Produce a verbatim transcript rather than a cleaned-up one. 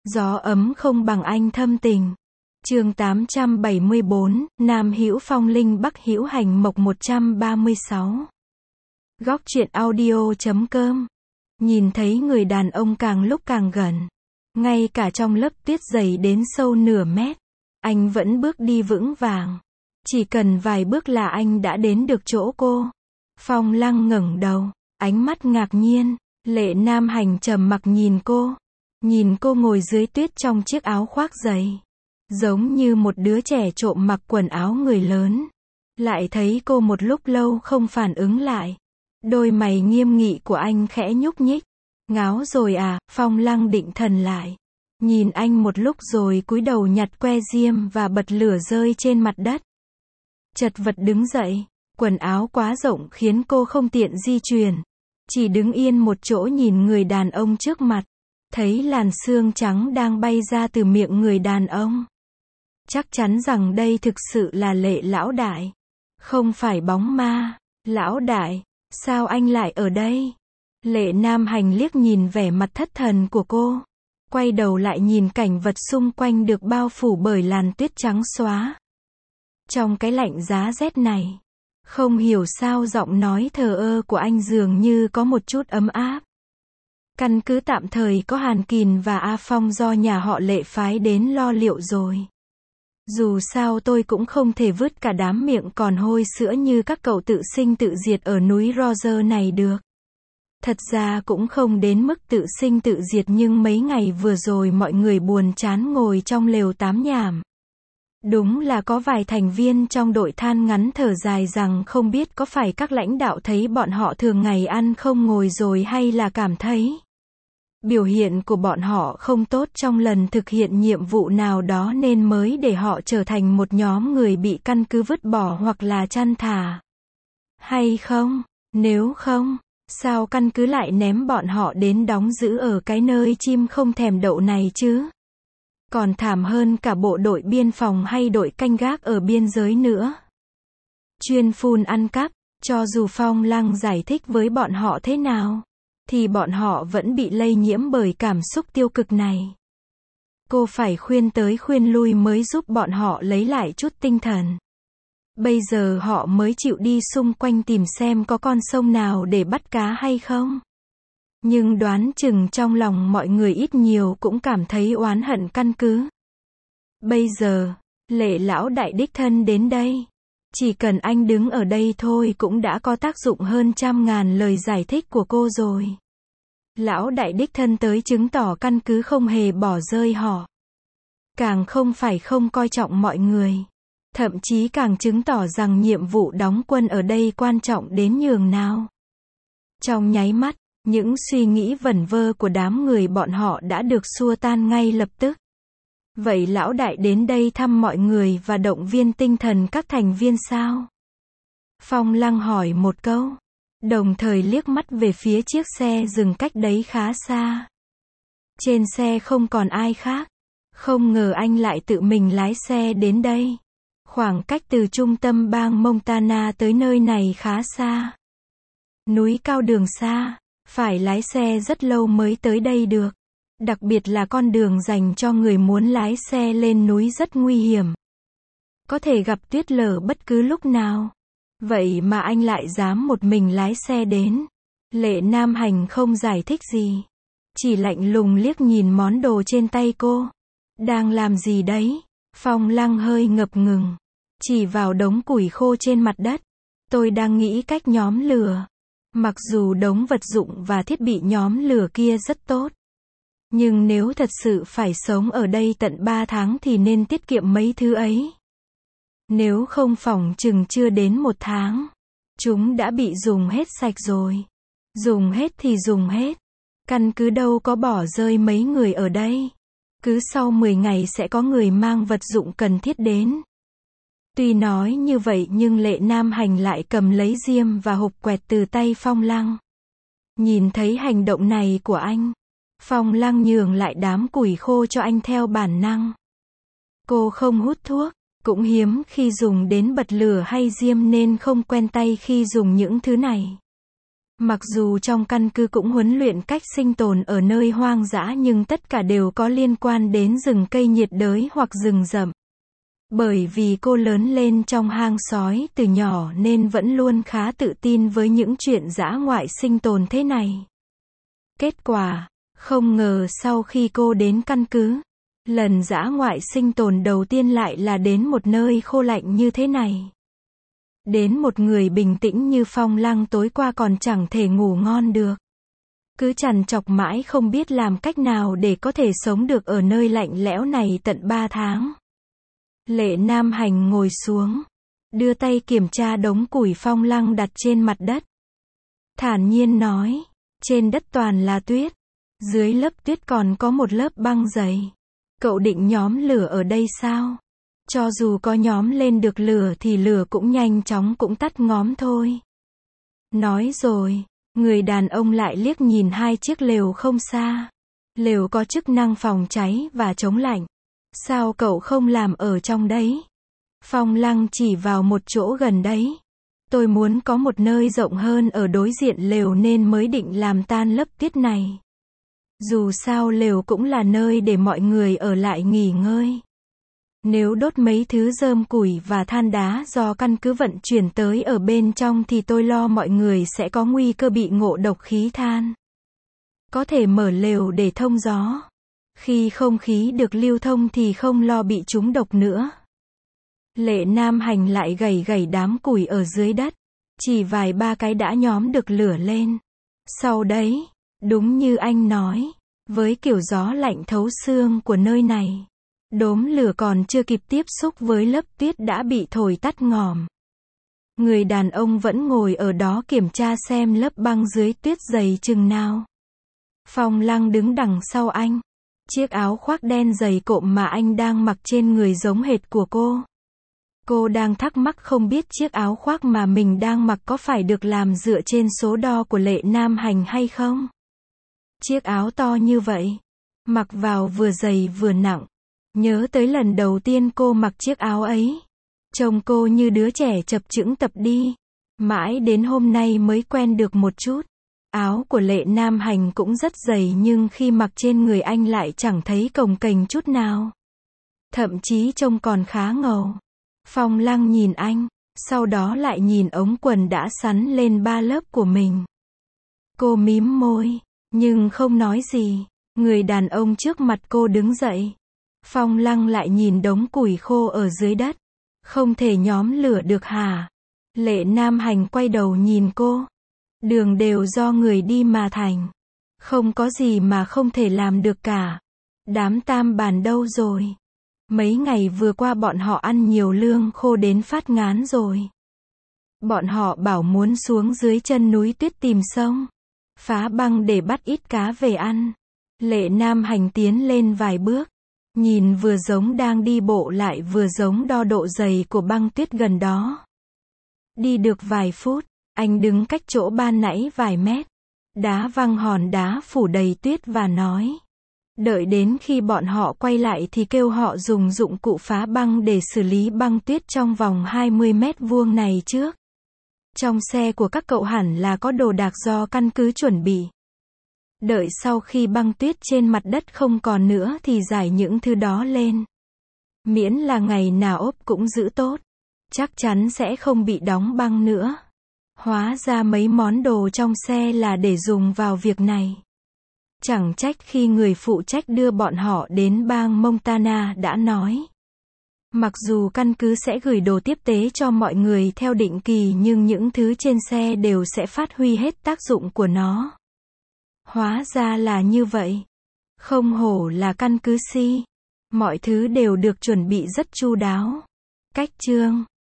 Gió ấm không bằng anh thâm tình. Chương tám trăm bảy mươi bốn, Nam hữu phong linh Bắc hữu hành mộc một trăm ba mươi sáu. Góc truyện audio chấm com. Nhìn thấy người đàn ông càng lúc càng gần. Ngay cả trong lớp tuyết dày đến sâu nửa mét, anh vẫn bước đi vững vàng. Chỉ cần vài bước là anh đã đến được chỗ cô. Phong Lăng ngẩng đầu, ánh mắt ngạc nhiên. Lệ Nam Hành trầm mặc nhìn cô. Nhìn cô ngồi dưới tuyết trong chiếc áo khoác dày, giống như một đứa trẻ trộm mặc quần áo người lớn. Lại thấy cô một lúc lâu không phản ứng lại. Đôi mày nghiêm nghị của anh khẽ nhúc nhích. Ngáo rồi à? Phong Lăng định thần lại. Nhìn anh một lúc rồi cúi đầu nhặt que diêm và bật lửa rơi trên mặt đất. Chật vật đứng dậy. Quần áo quá rộng khiến cô không tiện di chuyển. Chỉ đứng yên một chỗ nhìn người đàn ông trước mặt. Thấy làn xương trắng đang bay ra từ miệng người đàn ông. Chắc chắn rằng đây thực sự là Lệ lão đại. Không phải bóng ma. Lão đại, sao anh lại ở đây? Lệ Nam Hành liếc nhìn vẻ mặt thất thần của cô. Quay đầu lại nhìn cảnh vật xung quanh được bao phủ bởi làn tuyết trắng xóa. Trong cái lạnh giá rét này, không hiểu sao giọng nói thờ ơ của anh dường như có một chút ấm áp. Căn cứ tạm thời có Hàn Kình và A Phong do nhà họ Lệ phái đến lo liệu rồi. Dù sao tôi cũng không thể vứt cả đám miệng còn hôi sữa như các cậu tự sinh tự diệt ở núi Roger này được. Thật ra cũng không đến mức tự sinh tự diệt, nhưng mấy ngày vừa rồi mọi người buồn chán ngồi trong lều tám nhảm. Đúng là có vài thành viên trong đội than ngắn thở dài rằng không biết có phải các lãnh đạo thấy bọn họ thường ngày ăn không ngồi rồi hay là cảm thấy biểu hiện của bọn họ không tốt trong lần thực hiện nhiệm vụ nào đó nên mới để họ trở thành một nhóm người bị căn cứ vứt bỏ hoặc là chăn thả. Hay không? Nếu không, sao căn cứ lại ném bọn họ đến đóng giữ ở cái nơi chim không thèm đậu này chứ? Còn thảm hơn cả bộ đội biên phòng hay đội canh gác ở biên giới nữa. Chuyên phun ăn cắp, cho dù Phong Lăng giải thích với bọn họ thế nào, thì bọn họ vẫn bị lây nhiễm bởi cảm xúc tiêu cực này. Cô phải khuyên tới khuyên lui mới giúp bọn họ lấy lại chút tinh thần. Bây giờ họ mới chịu đi xung quanh tìm xem có con sông nào để bắt cá hay không. Nhưng đoán chừng trong lòng mọi người ít nhiều cũng cảm thấy oán hận căn cứ. Bây giờ, Lệ lão đại đích thân đến đây. Chỉ cần anh đứng ở đây thôi cũng đã có tác dụng hơn trăm ngàn lời giải thích của cô rồi. Lão đại đích thân tới chứng tỏ căn cứ không hề bỏ rơi họ. Càng không phải không coi trọng mọi người. Thậm chí càng chứng tỏ rằng nhiệm vụ đóng quân ở đây quan trọng đến nhường nào. Trong nháy mắt, những suy nghĩ vẩn vơ của đám người bọn họ đã được xua tan ngay lập tức. Vậy lão đại đến đây thăm mọi người và động viên tinh thần các thành viên sao? Phong Lăng hỏi một câu, đồng thời liếc mắt về phía chiếc xe dừng cách đấy khá xa. Trên xe không còn ai khác. Không ngờ anh lại tự mình lái xe đến đây. Khoảng cách từ trung tâm bang Montana tới nơi này khá xa. Núi cao đường xa, phải lái xe rất lâu mới tới đây được. Đặc biệt là con đường dành cho người muốn lái xe lên núi rất nguy hiểm. Có thể gặp tuyết lở bất cứ lúc nào. Vậy mà anh lại dám một mình lái xe đến. Lệ Nam Hành không giải thích gì. Chỉ lạnh lùng liếc nhìn món đồ trên tay cô. Đang làm gì đấy? Phong Lăng hơi ngập ngừng. Chỉ vào đống củi khô trên mặt đất. Tôi đang nghĩ cách nhóm lửa. Mặc dù đống vật dụng và thiết bị nhóm lửa kia rất tốt. Nhưng nếu thật sự phải sống ở đây tận ba tháng thì nên tiết kiệm mấy thứ ấy. Nếu không phỏng chừng chưa đến một tháng. Chúng đã bị dùng hết sạch rồi. Dùng hết thì dùng hết. Căn cứ đâu có bỏ rơi mấy người ở đây. Cứ sau mười ngày sẽ có người mang vật dụng cần thiết đến. Tuy nói như vậy nhưng Lệ Nam Hành lại cầm lấy diêm và hộp quẹt từ tay Phong Lăng. Nhìn thấy hành động này của anh, Phong Lăng nhường lại đám củi khô cho anh theo bản năng. Cô không hút thuốc, cũng hiếm khi dùng đến bật lửa hay diêm nên không quen tay khi dùng những thứ này. Mặc dù trong căn cứ cũng huấn luyện cách sinh tồn ở nơi hoang dã nhưng tất cả đều có liên quan đến rừng cây nhiệt đới hoặc rừng rậm. Bởi vì cô lớn lên trong hang sói từ nhỏ nên vẫn luôn khá tự tin với những chuyện dã ngoại sinh tồn thế này. Kết quả, không ngờ sau khi cô đến căn cứ, lần dã ngoại sinh tồn đầu tiên lại là đến một nơi khô lạnh như thế này. Đến một người bình tĩnh như Phong Lăng tối qua còn chẳng thể ngủ ngon được. Cứ trằn trọc mãi không biết làm cách nào để có thể sống được ở nơi lạnh lẽo này tận ba tháng. Lệ Nam Hành ngồi xuống, đưa tay kiểm tra đống củi Phong Lăng đặt trên mặt đất. Thản nhiên nói, trên đất toàn là tuyết, dưới lớp tuyết còn có một lớp băng dày. Cậu định nhóm lửa ở đây sao? Cho dù có nhóm lên được lửa thì lửa cũng nhanh chóng cũng tắt ngóm thôi. Nói rồi, người đàn ông lại liếc nhìn hai chiếc lều không xa. Lều có chức năng phòng cháy và chống lạnh. Sao cậu không làm ở trong đấy? Phong Lăng chỉ vào một chỗ gần đấy. Tôi muốn có một nơi rộng hơn ở đối diện lều nên mới định làm tan lớp tuyết này. Dù sao lều cũng là nơi để mọi người ở lại nghỉ ngơi. Nếu đốt mấy thứ rơm củi và than đá do căn cứ vận chuyển tới ở bên trong thì tôi lo mọi người sẽ có nguy cơ bị ngộ độc khí than. Có thể mở lều để thông gió. Khi không khí được lưu thông thì không lo bị trúng độc nữa. Lệ Nam Hành lại gẩy gẩy đám củi ở dưới đất. Chỉ vài ba cái đã nhóm được lửa lên. Sau đấy, đúng như anh nói, với kiểu gió lạnh thấu xương của nơi này, đốm lửa còn chưa kịp tiếp xúc với lớp tuyết đã bị thổi tắt ngòm. Người đàn ông vẫn ngồi ở đó kiểm tra xem lớp băng dưới tuyết dày chừng nào. Phong Lăng đứng đằng sau anh. Chiếc áo khoác đen dày cộm mà anh đang mặc trên người giống hệt của cô. Cô đang thắc mắc không biết chiếc áo khoác mà mình đang mặc có phải được làm dựa trên số đo của Lệ Nam Hành hay không? Chiếc áo to như vậy, mặc vào vừa dày vừa nặng. Nhớ tới lần đầu tiên cô mặc chiếc áo ấy. Trông cô như đứa trẻ chập chững tập đi. Mãi đến hôm nay mới quen được một chút. Áo của Lệ Nam Hành cũng rất dày nhưng khi mặc trên người anh lại chẳng thấy cồng kềnh chút nào. Thậm chí trông còn khá ngầu. Phong Lăng nhìn anh, sau đó lại nhìn ống quần đã sắn lên ba lớp của mình. Cô mím môi, nhưng không nói gì. Người đàn ông trước mặt cô đứng dậy. Phong Lăng lại nhìn đống củi khô ở dưới đất. Không thể nhóm lửa được hả? Lệ Nam Hành quay đầu nhìn cô. Đường đều do người đi mà thành. Không có gì mà không thể làm được cả. Đám tam bàn đâu rồi? Mấy ngày vừa qua bọn họ ăn nhiều lương khô đến phát ngán rồi. Bọn họ bảo muốn xuống dưới chân núi tuyết tìm sông. Phá băng để bắt ít cá về ăn. Lệ Nam Hành tiến lên vài bước. Nhìn vừa giống đang đi bộ lại vừa giống đo độ dày của băng tuyết gần đó. Đi được vài phút, anh đứng cách chỗ ban nãy vài mét. Đá văng hòn đá phủ đầy tuyết và nói. Đợi đến khi bọn họ quay lại thì kêu họ dùng dụng cụ phá băng để xử lý băng tuyết trong vòng hai mươi mét vuông này trước. Trong xe của các cậu hẳn là có đồ đạc do căn cứ chuẩn bị. Đợi sau khi băng tuyết trên mặt đất không còn nữa thì giải những thứ đó lên. Miễn là ngày nào ốp cũng giữ tốt. Chắc chắn sẽ không bị đóng băng nữa. Hóa ra mấy món đồ trong xe là để dùng vào việc này. Chẳng trách khi người phụ trách đưa bọn họ đến bang Montana đã nói. Mặc dù căn cứ sẽ gửi đồ tiếp tế cho mọi người theo định kỳ nhưng những thứ trên xe đều sẽ phát huy hết tác dụng của nó. Hóa ra là như vậy. Không hổ là căn cứ si. Mọi thứ đều được chuẩn bị rất chu đáo. Cách chương